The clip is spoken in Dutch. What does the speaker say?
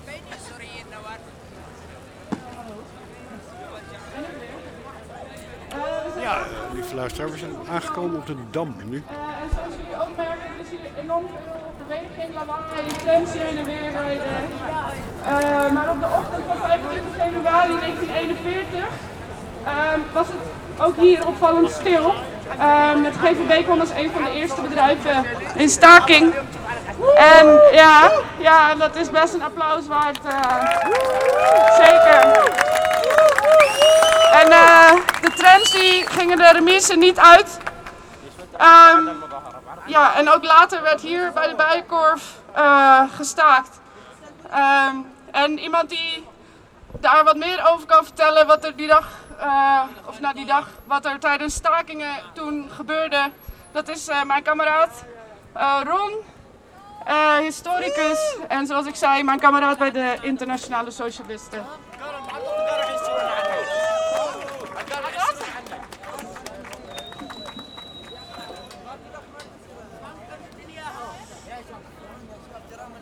Ja, lieve luisteraars, we zijn aangekomen op de Dam nu. En zoals jullie ook merken, is hier enorm veel beweging, lawaai, trams heen en weer rijden. Maar op de ochtend van 25 januari 1941 was het ook hier opvallend stil. Het GVB kwam als een van de eerste bedrijven in staking. En ja, dat is best een applaus waard. Zeker. En de trams die gingen de remise niet uit. Ja, en ook later werd hier bij de Bijenkorf gestaakt. En iemand die daar wat meer over kan vertellen wat er die dag, wat er tijdens stakingen toen gebeurde, dat is mijn kameraad Ron, historicus en zoals ik zei, mijn kameraad bij de Internationale Socialisten.